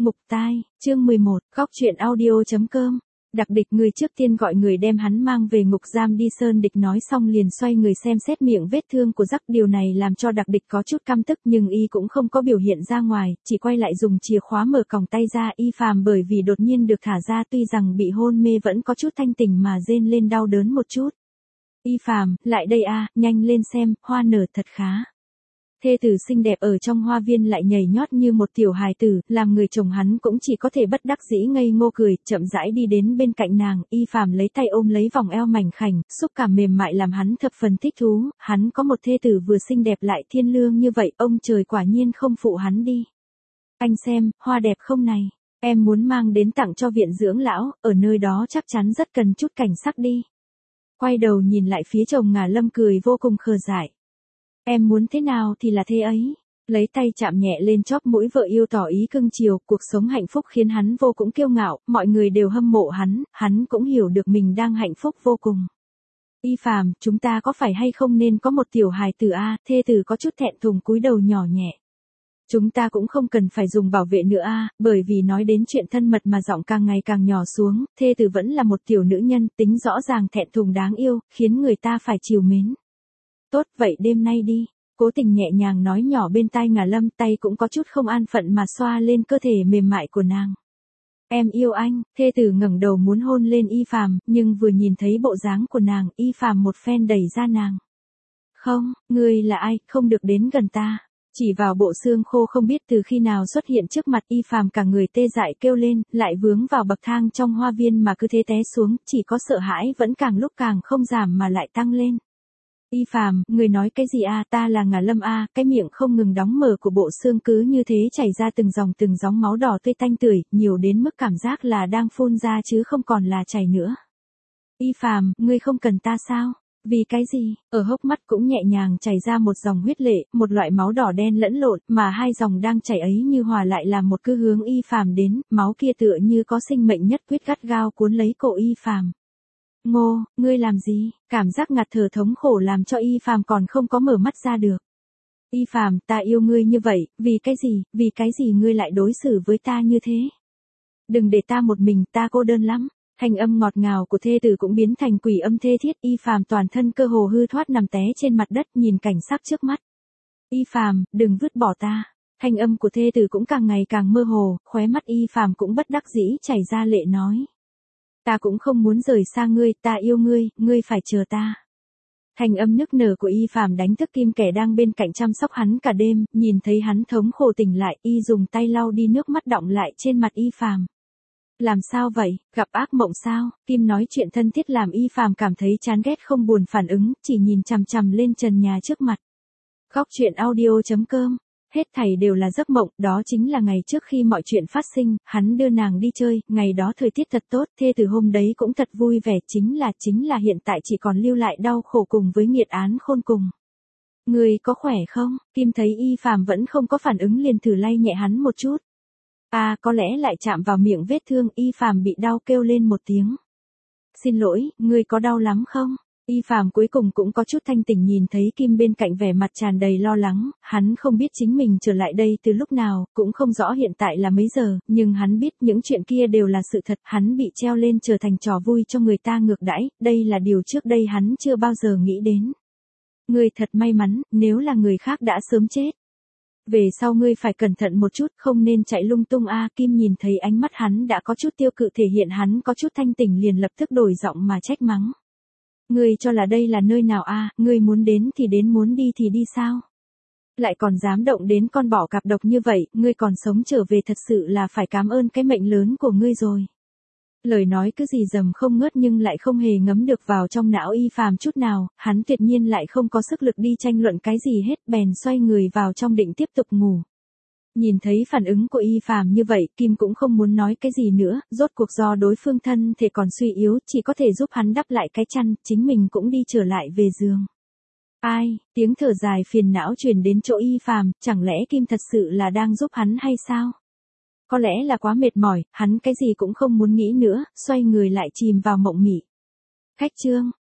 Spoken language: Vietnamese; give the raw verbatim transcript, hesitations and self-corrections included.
Mục tai, chương mười một, góc truyện audio.com. Đặc địch người trước tiên gọi người đem hắn mang về ngục giam đi. Sơn Địch nói xong liền xoay người xem xét miệng vết thương của Dắc. Điều này làm cho Đặc địch có chút căm tức nhưng y cũng không có biểu hiện ra ngoài, chỉ quay lại dùng chìa khóa mở còng tay ra. Y Phàm bởi vì đột nhiên được thả ra tuy rằng bị hôn mê vẫn có chút thanh tỉnh mà rên lên đau đớn một chút. Y Phàm, lại đây a, nhanh lên xem, hoa nở thật khá. Thê tử xinh đẹp ở trong hoa viên lại nhảy nhót như một tiểu hài tử, làm người chồng hắn cũng chỉ có thể bất đắc dĩ ngây ngô cười, chậm rãi đi đến bên cạnh nàng. Y Phàm lấy tay ôm lấy vòng eo mảnh khảnh, xúc cảm mềm mại làm hắn thập phần thích thú. Hắn có một thê tử vừa xinh đẹp lại thiên lương như vậy, ông trời quả nhiên không phụ hắn đi. Anh xem, hoa đẹp không này, em muốn mang đến tặng cho viện dưỡng lão, ở nơi đó chắc chắn rất cần chút cảnh sắc đi. Quay đầu nhìn lại phía chồng Ngà Lâm cười vô cùng khờ dại. Em muốn thế nào thì là thế ấy. Lấy tay chạm nhẹ lên chóp mũi vợ yêu tỏ ý cưng chiều, cuộc sống hạnh phúc khiến hắn vô cùng kiêu ngạo, mọi người đều hâm mộ hắn, hắn cũng hiểu được mình đang hạnh phúc vô cùng. Y Phàm, chúng ta có phải hay không nên có một tiểu hài tử a? Thê tử có chút thẹn thùng cúi đầu nhỏ nhẹ. Chúng ta cũng không cần phải dùng bảo vệ nữa a, bởi vì nói đến chuyện thân mật mà giọng càng ngày càng nhỏ xuống, thê tử vẫn là một tiểu nữ nhân, tính rõ ràng thẹn thùng đáng yêu, khiến người ta phải chiều mến. Tốt, vậy đêm nay đi. Cố Tình nhẹ nhàng nói nhỏ bên tai Ngà Lâm, tay cũng có chút không an phận mà xoa lên cơ thể mềm mại của nàng. Em yêu anh. Thê tử ngẩng đầu muốn hôn lên Y Phàm, nhưng vừa nhìn thấy bộ dáng của nàng, Y Phàm một phen đẩy ra nàng. Không, ngươi là ai, không được đến gần ta. Chỉ vào bộ xương khô không biết từ khi nào xuất hiện trước mặt Y Phàm, cả người tê dại kêu lên, lại vướng vào bậc thang trong hoa viên mà cứ thế té xuống, chỉ có sợ hãi vẫn càng lúc càng không giảm mà lại tăng lên. Y Phàm, người nói cái gì a? Ta là Ngà Lâm a. Cái miệng không ngừng đóng mở của bộ xương cứ như thế chảy ra từng dòng từng dòng máu đỏ tươi tanh tưởi, nhiều đến mức cảm giác là đang phun ra chứ không còn là chảy nữa. Y Phàm, ngươi không cần ta sao? Vì cái gì? Ở hốc mắt cũng nhẹ nhàng chảy ra một dòng huyết lệ, một loại máu đỏ đen lẫn lộn, mà hai dòng đang chảy ấy như hòa lại làm một cứ hướng Y Phàm đến, máu kia tựa như có sinh mệnh nhất quyết gắt gao cuốn lấy cổ Y Phàm. Ngô, ngươi làm gì? Cảm giác ngạt thở thống khổ làm cho Y Phàm còn không có mở mắt ra được. Y Phàm, ta yêu ngươi như vậy, vì cái gì, vì cái gì ngươi lại đối xử với ta như thế? Đừng để ta một mình, ta cô đơn lắm. Thanh âm ngọt ngào của thê tử cũng biến thành quỷ âm thê thiết. Y Phàm toàn thân cơ hồ hư thoát nằm té trên mặt đất nhìn cảnh sắc trước mắt. Y Phàm, đừng vứt bỏ ta. Thanh âm của thê tử cũng càng ngày càng mơ hồ, khóe mắt Y Phàm cũng bất đắc dĩ chảy ra lệ nói. Ta cũng không muốn rời xa ngươi, ta yêu ngươi, ngươi phải chờ ta. Thanh âm nức nở của Y Phàm đánh thức Kim kẻ đang bên cạnh chăm sóc hắn cả đêm, nhìn thấy hắn thống khổ tỉnh lại, y dùng tay lau đi nước mắt đọng lại trên mặt Y Phàm. Làm sao vậy, gặp ác mộng sao? Kim nói chuyện thân thiết làm Y Phàm cảm thấy chán ghét không buồn phản ứng, chỉ nhìn chằm chằm lên trần nhà trước mặt. Góc truyện audio.com. Hết thảy đều là giấc mộng, đó chính là ngày trước khi mọi chuyện phát sinh, hắn đưa nàng đi chơi, ngày đó thời tiết thật tốt, thê từ hôm đấy cũng thật vui vẻ, chính là, chính là hiện tại chỉ còn lưu lại đau khổ cùng với nghiệt án khôn cùng. Người có khỏe không? Kim thấy Y Phàm vẫn không có phản ứng liền thử lay nhẹ hắn một chút. À, có lẽ lại chạm vào miệng vết thương, Y Phàm bị đau kêu lên một tiếng. Xin lỗi, ngươi có đau lắm không? Y Phàm cuối cùng cũng có chút thanh tỉnh nhìn thấy Kim bên cạnh vẻ mặt tràn đầy lo lắng, hắn không biết chính mình trở lại đây từ lúc nào, cũng không rõ hiện tại là mấy giờ, nhưng hắn biết những chuyện kia đều là sự thật, hắn bị treo lên trở thành trò vui cho người ta ngược đãi, đây là điều trước đây hắn chưa bao giờ nghĩ đến. Ngươi thật may mắn, nếu là người khác đã sớm chết. Về sau ngươi phải cẩn thận một chút, không nên chạy lung tung a. Kim nhìn thấy ánh mắt hắn đã có chút tiêu cự thể hiện hắn có chút thanh tỉnh liền lập tức đổi giọng mà trách mắng. Ngươi cho là đây là nơi nào a? Ngươi muốn đến thì đến, muốn đi thì đi sao? Lại còn dám động đến con bọ cạp độc như vậy, ngươi còn sống trở về thật sự là phải cảm ơn cái mệnh lớn của ngươi rồi. Lời nói cứ gì dầm không ngớt nhưng lại không hề ngấm được vào trong não Y Phàm chút nào, hắn tuyệt nhiên lại không có sức lực đi tranh luận cái gì hết, bèn xoay người vào trong định tiếp tục ngủ. Nhìn thấy phản ứng của Y Phàm như vậy, Kim cũng không muốn nói cái gì nữa, rốt cuộc do đối phương thân thể còn suy yếu, chỉ có thể giúp hắn đắp lại cái chăn, chính mình cũng đi trở lại về giường. Ai, tiếng thở dài phiền não truyền đến chỗ Y Phàm, chẳng lẽ Kim thật sự là đang giúp hắn hay sao? Có lẽ là quá mệt mỏi, hắn cái gì cũng không muốn nghĩ nữa, xoay người lại chìm vào mộng mị. Khách trương,